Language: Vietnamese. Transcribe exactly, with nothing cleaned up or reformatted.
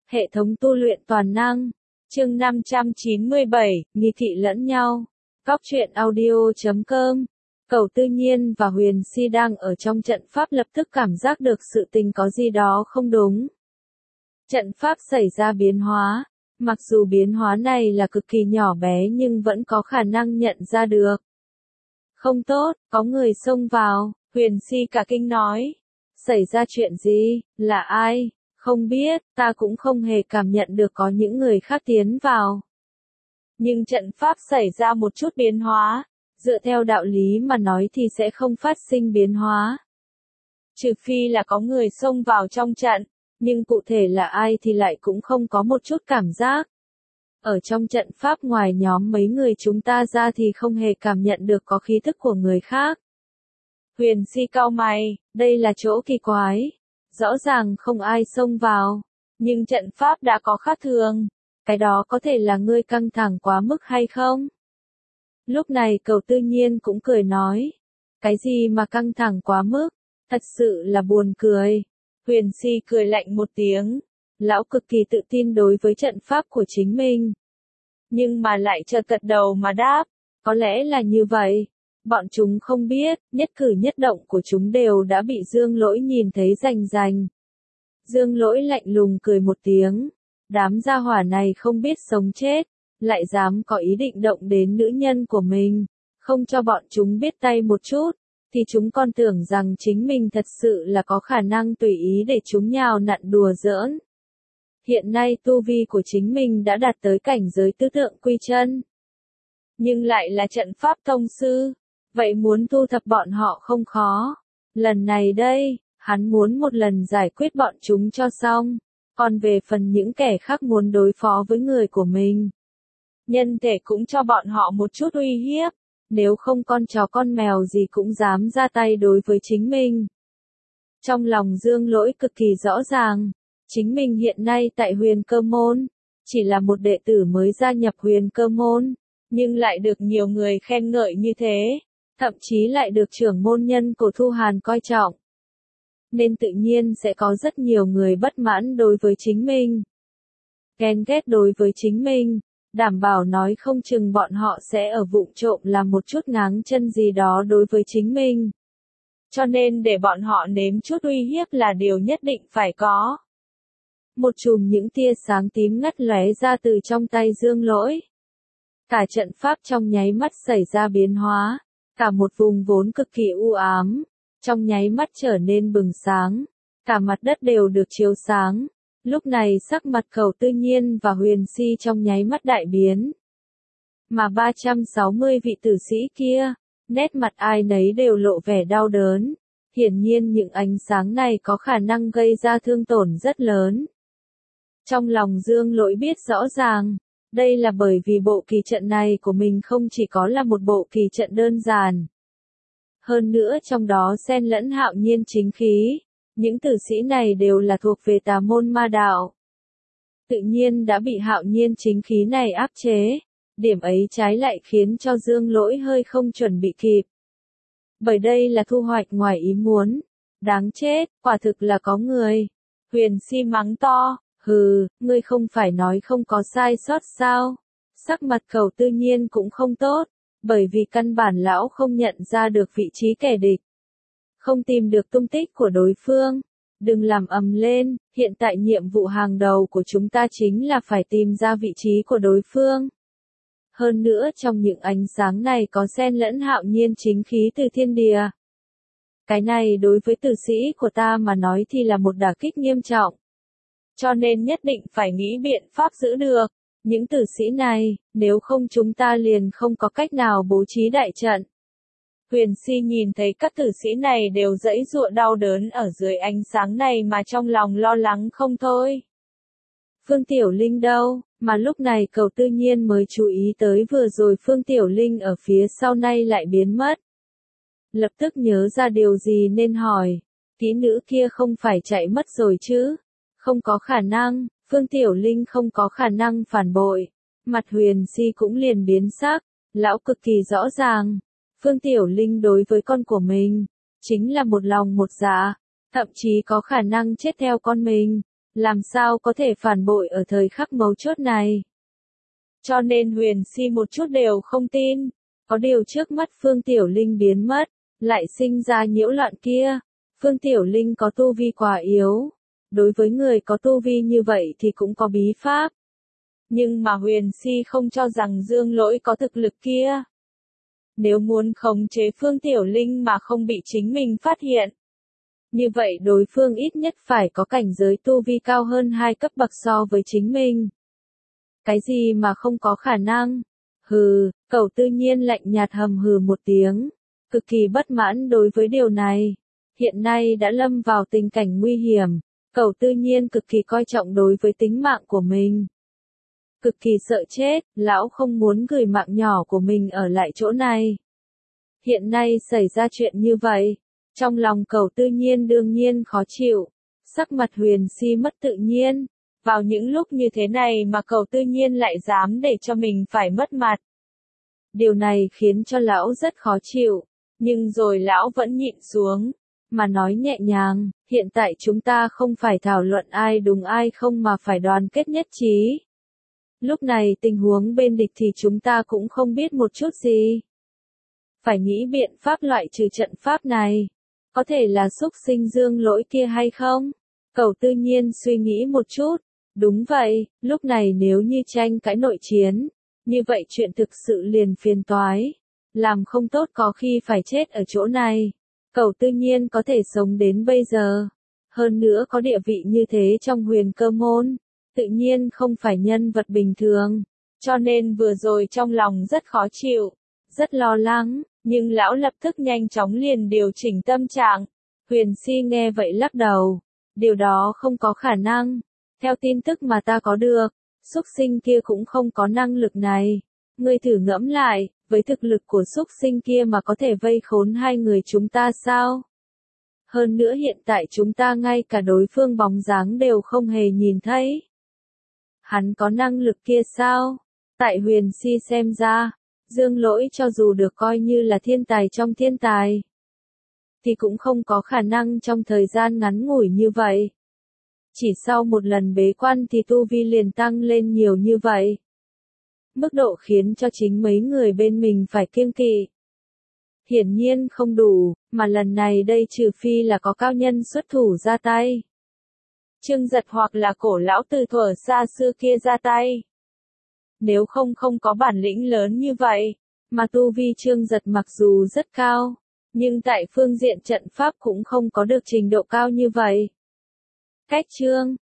Hệ thống tu luyện toàn năng. Chương năm trăm chín mươi bảy, nghi thị lẫn nhau. Góc truyện audio chấm com. Cầu Tư Nhiên và Huyền Si đang ở trong trận pháp lập tức cảm giác được sự tình có gì đó không đúng. Trận pháp xảy ra biến hóa. Mặc dù biến hóa này là cực kỳ nhỏ bé nhưng vẫn có khả năng nhận ra được. Không tốt, có người xông vào, Huyền Si cả kinh nói. Xảy ra chuyện gì, là ai? Không biết, ta cũng không hề cảm nhận được có những người khác tiến vào. Nhưng trận pháp xảy ra một chút biến hóa, dựa theo đạo lý mà nói thì sẽ không phát sinh biến hóa. Trừ phi là có người xông vào trong trận, nhưng cụ thể là ai thì lại cũng không có một chút cảm giác. Ở trong trận pháp ngoài nhóm mấy người chúng ta ra thì không hề cảm nhận được có khí thức của người khác. Huyền Si cau mày, đây là chỗ kỳ quái. Rõ ràng không ai xông vào, nhưng trận pháp đã có khác thường. Cái đó có thể là ngươi căng thẳng quá mức hay không? Lúc này Cầu Tư Nhiên cũng cười nói. Cái gì mà căng thẳng quá mức? Thật sự là buồn cười. Huyền Si cười lạnh một tiếng. Lão cực kỳ tự tin đối với trận pháp của chính mình. Nhưng mà lại chợt gật đầu mà đáp. Có lẽ là như vậy. Bọn chúng không biết, nhất cử nhất động của chúng đều đã bị Dương Lỗi nhìn thấy rành rành. Dương Lỗi lạnh lùng cười một tiếng. Đám gia hỏa này không biết sống chết, lại dám có ý định động đến nữ nhân của mình. Không cho bọn chúng biết tay một chút, thì chúng còn tưởng rằng chính mình thật sự là có khả năng tùy ý để chúng nhào nặn đùa giỡn. Hiện nay tu vi của chính mình đã đạt tới cảnh giới tứ tượng quy chân. Nhưng lại là trận pháp thông sư. Vậy muốn thu thập bọn họ không khó. Lần này đây, hắn muốn một lần giải quyết bọn chúng cho xong. Còn về phần những kẻ khác muốn đối phó với người của mình, nhân thể cũng cho bọn họ một chút uy hiếp. Nếu không con chó con mèo gì cũng dám ra tay đối với chính mình. Trong lòng Dương Lỗi cực kỳ rõ ràng. Chính mình hiện nay tại Huyền Cơ Môn, chỉ là một đệ tử mới gia nhập Huyền Cơ Môn, nhưng lại được nhiều người khen ngợi như thế. Thậm chí lại được trưởng môn nhân của Thu Hàn coi trọng. Nên tự nhiên sẽ có rất nhiều người bất mãn đối với chính mình. Ghen ghét đối với chính mình, đảm bảo nói không chừng bọn họ sẽ ở vụng trộm làm một chút ngáng chân gì đó đối với chính mình. Cho nên để bọn họ nếm chút uy hiếp là điều nhất định phải có. Một chùm những tia sáng tím ngắt lóe ra từ trong tay Dương Lỗi. Cả trận pháp trong nháy mắt xảy ra biến hóa. Cả một vùng vốn cực kỳ u ám, trong nháy mắt trở nên bừng sáng, cả mặt đất đều được chiếu sáng. Lúc này sắc mặt Cầu Tư Nhiên và Huyền Si trong nháy mắt đại biến. Mà ba trăm sáu mươi vị tử sĩ kia, nét mặt ai nấy đều lộ vẻ đau đớn. Hiển nhiên những ánh sáng này có khả năng gây ra thương tổn rất lớn. Trong lòng Dương Lỗi biết rõ ràng. Đây là bởi vì bộ kỳ trận này của mình không chỉ có là một bộ kỳ trận đơn giản. Hơn nữa trong đó xen lẫn hạo nhiên chính khí. Những tử sĩ này đều là thuộc về tà môn ma đạo. Tự nhiên đã bị hạo nhiên chính khí này áp chế. Điểm ấy trái lại khiến cho Dương Lỗi hơi không chuẩn bị kịp. Bởi đây là thu hoạch ngoài ý muốn. Đáng chết, quả thực là có người. Huyền Si mắng to. Hừ, ngươi không phải nói không có sai sót sao? Sắc mặt Cầu Tư Nhiên cũng không tốt, bởi vì căn bản lão không nhận ra được vị trí kẻ địch. Không tìm được tung tích của đối phương. Đừng làm ầm lên, hiện tại nhiệm vụ hàng đầu của chúng ta chính là phải tìm ra vị trí của đối phương. Hơn nữa trong những ánh sáng này có xen lẫn hạo nhiên chính khí từ thiên địa. Cái này đối với tử sĩ của ta mà nói thì là một đả kích nghiêm trọng. Cho nên nhất định phải nghĩ biện pháp giữ được những tử sĩ này, nếu không chúng ta liền không có cách nào bố trí đại trận. Huyền Si nhìn thấy các tử sĩ này đều giãy giụa đau đớn ở dưới ánh sáng này mà trong lòng lo lắng không thôi. Phương Tiểu Linh đâu? Mà lúc này Cầu Tư Nhiên mới chú ý tới vừa rồi Phương Tiểu Linh ở phía sau nay lại biến mất. Lập tức nhớ ra điều gì nên hỏi. Kỹ nữ kia không phải chạy mất rồi chứ? Không có khả năng, Phương Tiểu Linh không có khả năng phản bội. Mặt Huyền Si cũng liền biến sắc, lão cực kỳ rõ ràng. Phương Tiểu Linh đối với con của mình, chính là một lòng một dạ, thậm chí có khả năng chết theo con mình. làm sao có thể phản bội ở thời khắc mấu chốt này. Cho nên Huyền Si một chút đều không tin, có điều trước mắt Phương Tiểu Linh biến mất, lại sinh ra nhiễu loạn kia. Phương Tiểu Linh có tu vi quá yếu, đối với người có tu vi như vậy thì cũng có bí pháp. Nhưng mà Huyền Si không cho rằng Dương Lỗi có thực lực kia. Nếu muốn khống chế Phương Tiểu Linh mà không bị chính mình phát hiện, như vậy đối phương ít nhất phải có cảnh giới tu vi cao hơn hai cấp bậc so với chính mình. Cái gì mà không có khả năng? Hừ, Cẩu Tư Nhiên lạnh nhạt hầm hừ một tiếng, cực kỳ bất mãn đối với điều này. Hiện nay đã lâm vào tình cảnh nguy hiểm, Cẩu Tư Nhiên cực kỳ coi trọng đối với tính mạng của mình. Cực kỳ sợ chết, lão không muốn gửi mạng nhỏ của mình ở lại chỗ này. Hiện nay xảy ra chuyện như vậy, trong lòng Cẩu Tư Nhiên đương nhiên khó chịu, sắc mặt Huyền Si mất tự nhiên. Vào những lúc như thế này mà Cẩu Tư Nhiên lại dám để cho mình phải mất mặt. Điều này khiến cho lão rất khó chịu, nhưng rồi lão vẫn nhịn xuống, mà nói nhẹ nhàng, hiện tại chúng ta không phải thảo luận ai đúng ai không mà phải đoàn kết nhất trí. Lúc này tình huống bên địch thì chúng ta cũng không biết một chút gì. Phải nghĩ biện pháp loại trừ trận pháp này. Có thể là xúc sinh Dương Lỗi kia hay không? Cẩu Tư Nhiên suy nghĩ một chút. Đúng vậy, lúc này nếu như tranh cãi nội chiến, như vậy chuyện thực sự liền phiền toái. Làm không tốt có khi phải chết ở chỗ này. Cẩu Tư Nhiên có thể sống đến bây giờ. Hơn nữa có địa vị như thế trong Huyền Cơ môn. Tự nhiên không phải nhân vật bình thường. Cho nên vừa rồi trong lòng rất khó chịu, rất lo lắng, nhưng lão lập tức nhanh chóng liền điều chỉnh tâm trạng. Huyền Si nghe vậy lắc đầu. Điều đó không có khả năng. Theo tin tức mà ta có được, xúc sinh kia cũng không có năng lực này. Ngươi thử ngẫm lại, với thực lực của xúc sinh kia mà có thể vây khốn hai người chúng ta sao? Hơn nữa hiện tại chúng ta ngay cả đối phương bóng dáng đều không hề nhìn thấy. Hắn có năng lực kia sao? Tại Huyền Si xem ra, Dương Lỗi cho dù được coi như là thiên tài trong thiên tài, thì cũng không có khả năng trong thời gian ngắn ngủi như vậy. Chỉ sau một lần bế quan thì tu vi liền tăng lên nhiều như vậy. Mức độ khiến cho chính mấy người bên mình phải kiêng kỵ. Hiển nhiên không đủ, mà lần này đây trừ phi là có cao nhân xuất thủ ra tay. Trương Giật hoặc là cổ lão từ thuở xa xưa kia ra tay. Nếu không không có bản lĩnh lớn như vậy, mà tu vi Trương Giật mặc dù rất cao, nhưng tại phương diện trận pháp cũng không có được trình độ cao như vậy. Cách Trương